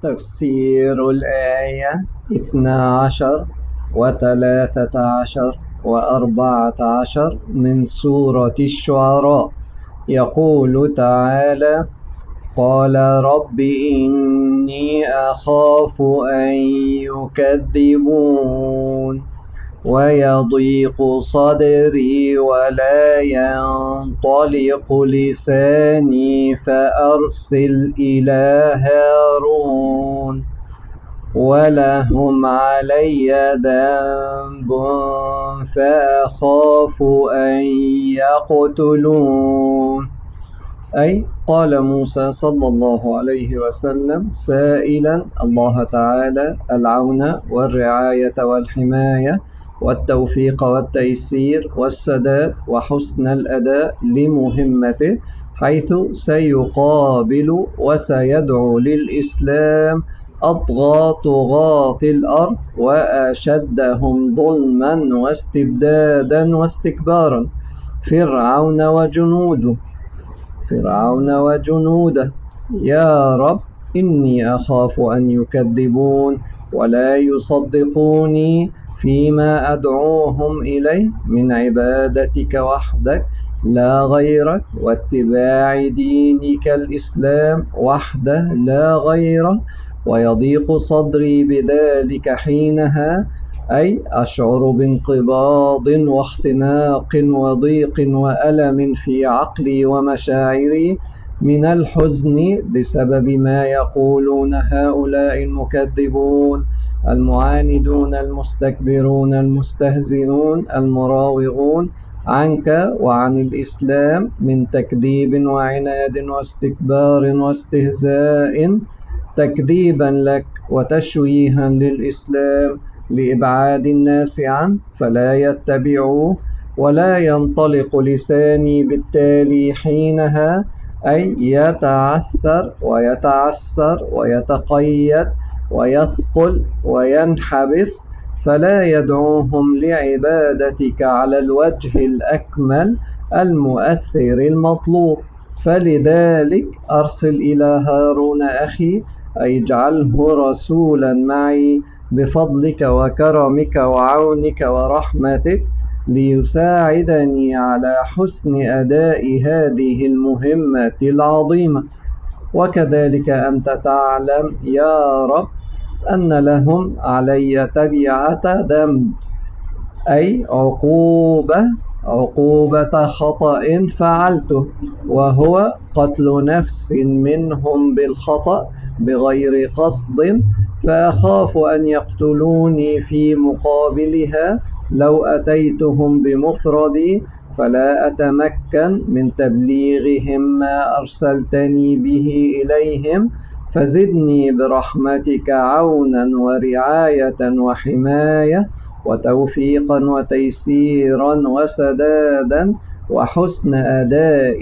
تفسير الآية 12 و13 و14 من سورة الشعراء. يقول تعالى: قال رب إني أخاف أن يكذبون ويضيق صدري ولا ينطلق لساني فأرسل إلى هارون ولهم علي ذنب فأخاف أن يقتلون. أي قال موسى صلى الله عليه وسلم سائلا الله تعالى العون والرعاية والحماية والتوفيق والتيسير والسداد وحسن الأداء لمهمته، حيث سيقابل وسيدعو للإسلام أطغى طغاة الأرض وأشدهم ظلما واستبدادا واستكبارا، فرعون وجنوده. يا رب إني أخاف أن يكذبون ولا يصدقوني فيما أدعوهم إليه من عبادتك وحدك لا غيرك، واتباع دينك الإسلام وحده لا غيره، ويضيق صدري بذلك حينها، أي أشعر بانقباض واختناق وضيق وألم في عقلي ومشاعري من الحزن بسبب ما يقولون هؤلاء المكذبون المعاندون المستكبرون المستهزئون المراوغون عنك وعن الإسلام من تكذيب وعناد واستكبار واستهزاء، تكذيبا لك وتشويها للإسلام لإبعاد الناس عنه فلا يتبعوه، ولا ينطلق لساني بالتالي حينها، أي يتعثر ويتعسر ويتقيد ويثقل وينحبس، فلا يدعوهم لعبادتك على الوجه الأكمل المؤثر المطلوب. فلذلك أرسل إلى هارون أخي، أي اجعله رسولا معي بفضلك وكرمك وعونك ورحمتك ليساعدني على حسن أداء هذه المهمة العظيمة. وكذلك أنت تعلم يا رب أن لهم علي تبعة ذنب، أي عقوبة خطأ فعلته، وهو قتل نفس منهم بالخطأ بغير قصد، فأخاف أن يقتلوني في مقابلها لو أتيتهم بمفردي، فلا أتمكن من تبليغهم ما أرسلتني به إليهم. فزدني برحمتك عونا ورعاية وحماية وتوفيقا وتيسيرا وسدادا وحسن أداء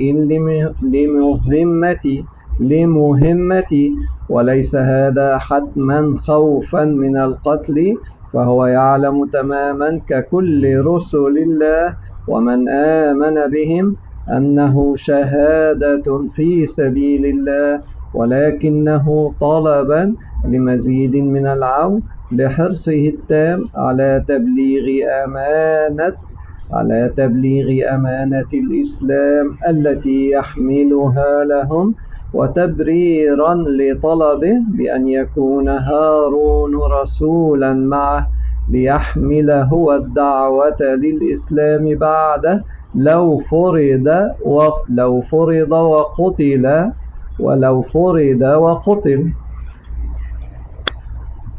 لمهمتي، وليس هذا حتما خوفا من القتل، فهو يعلم تماما ككل رسل الله ومن آمن بهم أنه شهادة في سبيل الله، ولكنه طلبا لمزيد من العون لحرصه التام على تبليغ أمانة الإسلام التي يحملها لهم، وتبريرا لطلبه بأن يكون هارون رسولا معه ليحمل هو الدعوة للإسلام بعده لو فرض وقتل.